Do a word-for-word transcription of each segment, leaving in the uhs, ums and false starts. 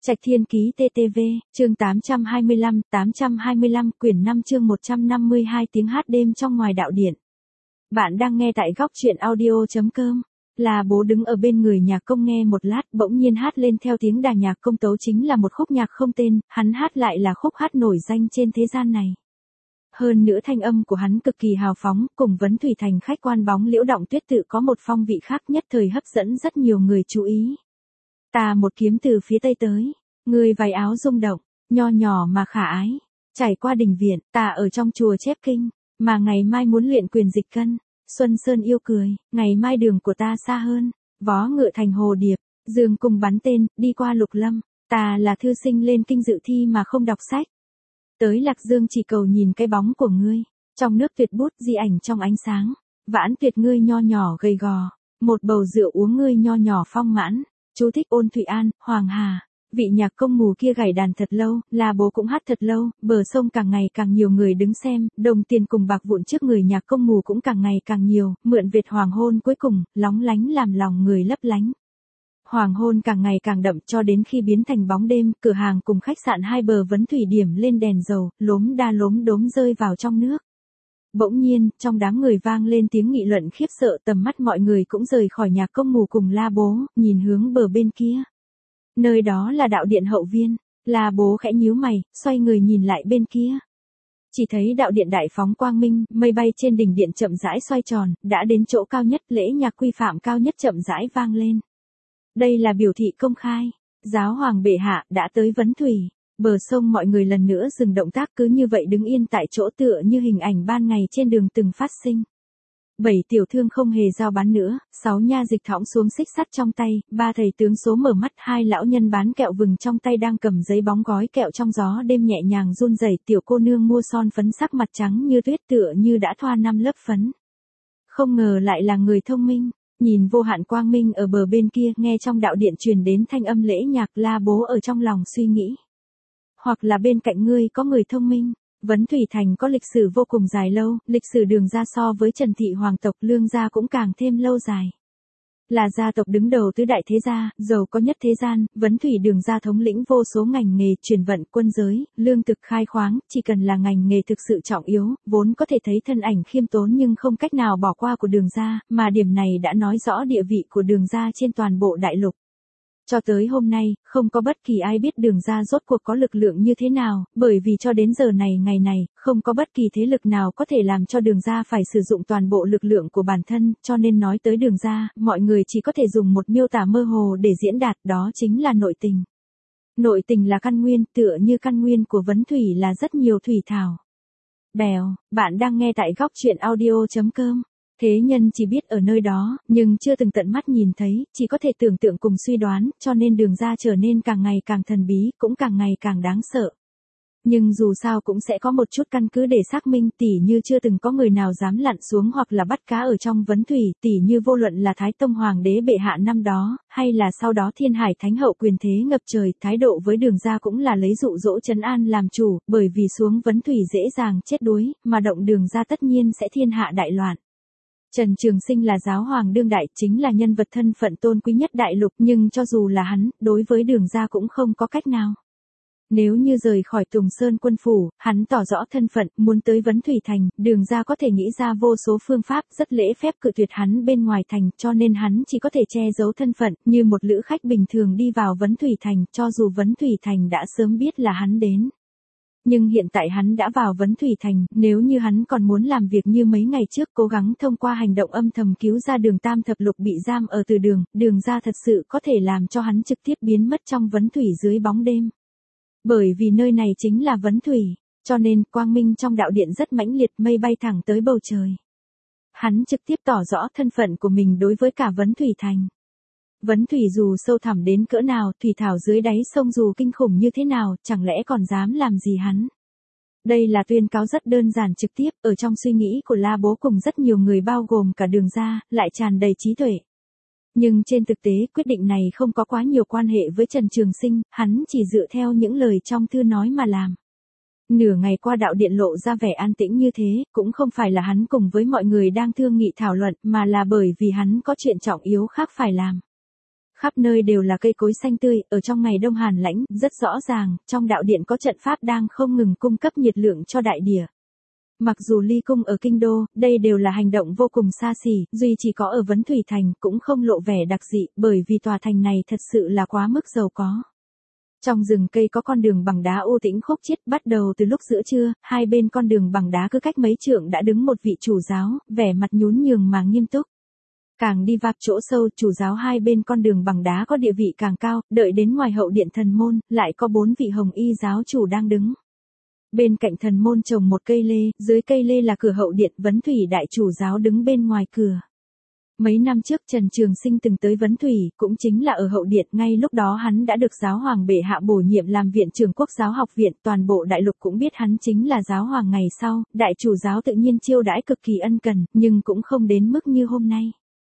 Trạch Thiên Ký tê tê vê, chương tám trăm hai mươi lăm, tám trăm hai mươi lăm, quyển năm chương một trăm năm mươi hai tiếng hát đêm trong ngoài đạo điện. Bạn đang nghe tại góc truyện audio chấm com. Là Bố đứng ở bên người nhạc công nghe một lát, bỗng nhiên hát lên theo tiếng đàn nhạc công tấu, chính là một khúc nhạc không tên, hắn hát lại là khúc hát nổi danh trên thế gian này. Hơn nữa thanh âm của hắn cực kỳ hào phóng, cùng Vấn Thủy Thành khách quan bóng liễu động tuyết tự có một phong vị khác, nhất thời hấp dẫn rất nhiều người chú ý. Ta một kiếm từ phía tây tới, người váy áo rung động, nho nhỏ mà khả ái, trải qua đình viện, ta ở trong chùa chép kinh, mà ngày mai muốn luyện quyền dịch cân. Xuân Sơn yêu cười, ngày mai đường của ta xa hơn, vó ngựa thành hồ điệp, dương cung bắn tên, đi qua lục lâm, ta là thư sinh lên kinh dự thi mà không đọc sách. Tới Lạc Dương chỉ cầu nhìn cái bóng của ngươi, trong nước tuyệt bút di ảnh trong ánh sáng, vãn tuyệt ngươi nho nhỏ gầy gò, một bầu rượu uống ngươi nho nhỏ phong mãn. Chú thích Ôn Thụy An, Hoàng Hà. Vị nhạc công mù kia gảy đàn thật lâu, là Bố cũng hát thật lâu, bờ sông càng ngày càng nhiều người đứng xem, đồng tiền cùng bạc vụn trước người nhạc công mù cũng càng ngày càng nhiều, mượn Việt hoàng hôn cuối cùng, lóng lánh làm lòng người lấp lánh. Hoàng hôn càng ngày càng đậm cho đến khi biến thành bóng đêm, cửa hàng cùng khách sạn hai bờ Vấn Thủy điểm lên đèn dầu, lốm đa lốm đốm rơi vào trong nước. Bỗng nhiên, trong đám người vang lên tiếng nghị luận khiếp sợ, tầm mắt mọi người cũng rời khỏi nhạc công mù cùng La Bố, nhìn hướng bờ bên kia. Nơi đó là đạo điện hậu viên, La Bố khẽ nhíu mày, xoay người nhìn lại bên kia. Chỉ thấy đạo điện đại phóng quang minh, mây bay trên đỉnh điện chậm rãi xoay tròn, đã đến chỗ cao nhất, lễ nhạc quy phạm cao nhất chậm rãi vang lên. Đây là biểu thị công khai, giáo hoàng bệ hạ đã tới Vấn Thủy. Bờ sông mọi người lần nữa dừng động tác, cứ như vậy đứng yên tại chỗ tựa như hình ảnh ban ngày trên đường từng phát sinh. Bảy tiểu thương không hề giao bán nữa, sáu nha dịch thõng xuống xích sắt trong tay, ba thầy tướng số mở mắt, hai lão nhân bán kẹo vừng trong tay đang cầm giấy bóng gói kẹo trong gió đêm nhẹ nhàng run rẩy. Tiểu cô nương mua son phấn sắc mặt trắng như tuyết tựa như đã thoa năm lớp phấn. Không ngờ lại là người thông minh. Nhìn vô hạn quang minh ở bờ bên kia, nghe trong đạo điện truyền đến thanh âm lễ nhạc, La Bố ở trong lòng suy nghĩ. Hoặc là bên cạnh ngươi có người thông minh. Vấn Thủy Thành có lịch sử vô cùng dài lâu, lịch sử Đường gia so với Trần thị hoàng tộc Lương gia cũng càng thêm lâu dài. Là gia tộc đứng đầu tứ đại thế gia, giàu có nhất thế gian, Vấn Thủy Đường gia thống lĩnh vô số ngành nghề, truyền vận, quân giới, lương thực, khai khoáng, chỉ cần là ngành nghề thực sự trọng yếu, vốn có thể thấy thân ảnh khiêm tốn nhưng không cách nào bỏ qua của Đường gia, mà điểm này đã nói rõ địa vị của Đường gia trên toàn bộ đại lục. Cho tới hôm nay, không có bất kỳ ai biết Đường gia rốt cuộc có lực lượng như thế nào, bởi vì cho đến giờ này ngày này, không có bất kỳ thế lực nào có thể làm cho Đường gia phải sử dụng toàn bộ lực lượng của bản thân, cho nên nói tới Đường gia, mọi người chỉ có thể dùng một miêu tả mơ hồ để diễn đạt, đó chính là nội tình. Nội tình là căn nguyên, tựa như căn nguyên của Vấn Thủy là rất nhiều thủy thảo. Bèo, bạn đang nghe tại góc truyện audio chấm com. Thế nhân chỉ biết ở nơi đó, nhưng chưa từng tận mắt nhìn thấy, chỉ có thể tưởng tượng cùng suy đoán, cho nên Đường gia trở nên càng ngày càng thần bí, cũng càng ngày càng đáng sợ. Nhưng dù sao cũng sẽ có một chút căn cứ để xác minh, tỉ như chưa từng có người nào dám lặn xuống hoặc là bắt cá ở trong Vấn Thủy, tỉ như vô luận là Thái Tông Hoàng đế bệ hạ năm đó, hay là sau đó Thiên Hải Thánh hậu quyền thế ngập trời, thái độ với Đường gia cũng là lấy dụ dỗ trấn an làm chủ, bởi vì xuống Vấn Thủy dễ dàng chết đuối, mà động Đường gia tất nhiên sẽ thiên hạ đại loạn. Trần Trường Sinh là giáo hoàng đương đại, chính là nhân vật thân phận tôn quý nhất đại lục, nhưng cho dù là hắn, đối với Đường gia cũng không có cách nào. Nếu như rời khỏi Tùng Sơn quân phủ, hắn tỏ rõ thân phận, muốn tới Vấn Thủy Thành, Đường gia có thể nghĩ ra vô số phương pháp, rất lễ phép cự tuyệt hắn bên ngoài thành, cho nên hắn chỉ có thể che giấu thân phận, như một lữ khách bình thường đi vào Vấn Thủy Thành, cho dù Vấn Thủy Thành đã sớm biết là hắn đến. Nhưng hiện tại hắn đã vào Vấn Thủy Thành, nếu như hắn còn muốn làm việc như mấy ngày trước, cố gắng thông qua hành động âm thầm cứu ra Đường Tam Thập Lục bị giam ở từ đường, Đường gia thật sự có thể làm cho hắn trực tiếp biến mất trong Vấn Thủy dưới bóng đêm. Bởi vì nơi này chính là Vấn Thủy, cho nên quang minh trong đạo điện rất mãnh liệt, mây bay thẳng tới bầu trời. Hắn trực tiếp tỏ rõ thân phận của mình đối với cả Vấn Thủy Thành. Vấn Thủy dù sâu thẳm đến cỡ nào, thủy thảo dưới đáy sông dù kinh khủng như thế nào, chẳng lẽ còn dám làm gì hắn. Đây là tuyên cáo rất đơn giản trực tiếp, ở trong suy nghĩ của La Bố cùng rất nhiều người bao gồm cả Đường gia, lại tràn đầy trí tuệ. Nhưng trên thực tế, quyết định này không có quá nhiều quan hệ với Trần Trường Sinh, hắn chỉ dựa theo những lời trong thư nói mà làm. Nửa ngày qua đạo điện lộ ra vẻ an tĩnh như thế, cũng không phải là hắn cùng với mọi người đang thương nghị thảo luận, mà là bởi vì hắn có chuyện trọng yếu khác phải làm. khắp nơi đều là cây cối xanh tươi, ở trong ngày đông hàn lãnh, rất rõ ràng, trong đạo điện có trận pháp đang không ngừng cung cấp nhiệt lượng cho đại địa. Mặc dù ly cung ở kinh đô, đây đều là hành động vô cùng xa xỉ, duy chỉ có ở Vấn Thủy Thành cũng không lộ vẻ đặc dị, bởi vì tòa thành này thật sự là quá mức giàu có. Trong rừng cây có con đường bằng đá u tĩnh khúc chiết, bắt đầu từ lúc giữa trưa, hai bên con đường bằng đá cứ cách mấy trượng đã đứng một vị chủ giáo, vẻ mặt nhún nhường mà nghiêm túc. Càng đi vào chỗ sâu, chủ giáo hai bên con đường bằng đá có địa vị càng cao, đợi đến ngoài hậu điện thần môn, lại có bốn vị hồng y giáo chủ đang đứng. Bên cạnh thần môn trồng một cây lê, dưới cây lê là cửa hậu điện, Vấn Thủy đại chủ giáo đứng bên ngoài cửa. Mấy năm trước Trần Trường Sinh từng tới Vấn Thủy, cũng chính là ở hậu điện, ngay lúc đó hắn đã được giáo hoàng bệ hạ bổ nhiệm làm viện trưởng Quốc giáo học viện, toàn bộ đại lục cũng biết hắn chính là giáo hoàng ngày sau, đại chủ giáo tự nhiên chiêu đãi cực kỳ ân cần, nhưng cũng không đến mức như hôm nay.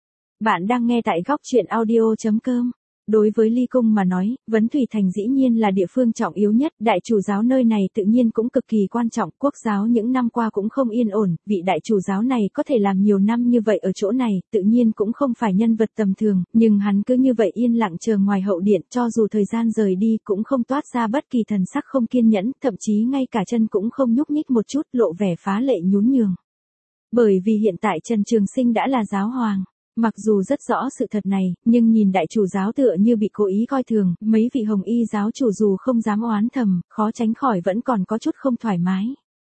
Bạn đang nghe tại góc truyện audio chấm com. Đối với Ly Cung mà nói, Vấn Thủy Thành dĩ nhiên là địa phương trọng yếu nhất, đại chủ giáo nơi này tự nhiên cũng cực kỳ quan trọng, quốc giáo những năm qua cũng không yên ổn, vị đại chủ giáo này có thể làm nhiều năm như vậy ở chỗ này, tự nhiên cũng không phải nhân vật tầm thường, nhưng hắn cứ như vậy yên lặng chờ ngoài hậu điện, cho dù thời gian rời đi cũng không toát ra bất kỳ thần sắc không kiên nhẫn, thậm chí ngay cả chân cũng không nhúc nhích một chút, lộ vẻ phá lệ nhún nhường. Bởi vì hiện tại Trần Trường Sinh đã là giáo hoàng. Mặc dù rất rõ sự thật này, nhưng nhìn đại chủ giáo tựa như bị cố ý coi thường, mấy vị hồng y giáo chủ dù không dám oán thầm, khó tránh khỏi vẫn còn có chút không thoải mái.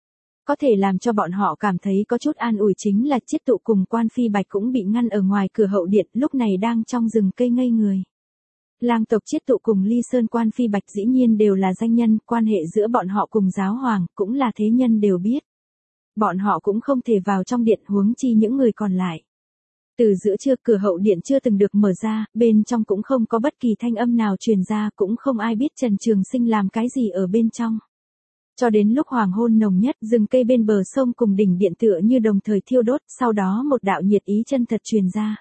Có thể làm cho bọn họ cảm thấy có chút an ủi chính là Chiết Tụ cùng Quan Phi Bạch cũng bị ngăn ở ngoài cửa hậu điện, lúc này đang trong rừng cây ngây người. Lang tộc Chiết Tụ cùng Ly Sơn Quan Phi Bạch dĩ nhiên đều là danh nhân, quan hệ giữa bọn họ cùng giáo hoàng, cũng là thế nhân đều biết. Bọn họ cũng không thể vào trong điện, huống chi những người còn lại. Từ giữa trưa cửa hậu điện chưa từng được mở ra, bên trong cũng không có bất kỳ thanh âm nào truyền ra, cũng không ai biết Trần Trường Sinh làm cái gì ở bên trong. Cho đến lúc hoàng hôn nồng nhất, rừng cây bên bờ sông cùng đỉnh điện tựa như đồng thời thiêu đốt, sau đó một đạo nhiệt ý chân thật truyền ra.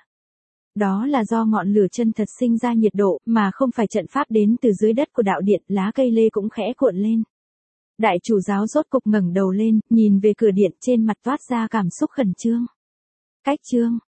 Đó là do ngọn lửa chân thật sinh ra nhiệt độ, mà không phải trận pháp đến từ dưới đất của đạo điện, lá cây lê cũng khẽ cuộn lên. Đại chủ giáo rốt cục ngẩng đầu lên, nhìn về cửa điện, trên mặt toát ra cảm xúc khẩn trương. Cách trương,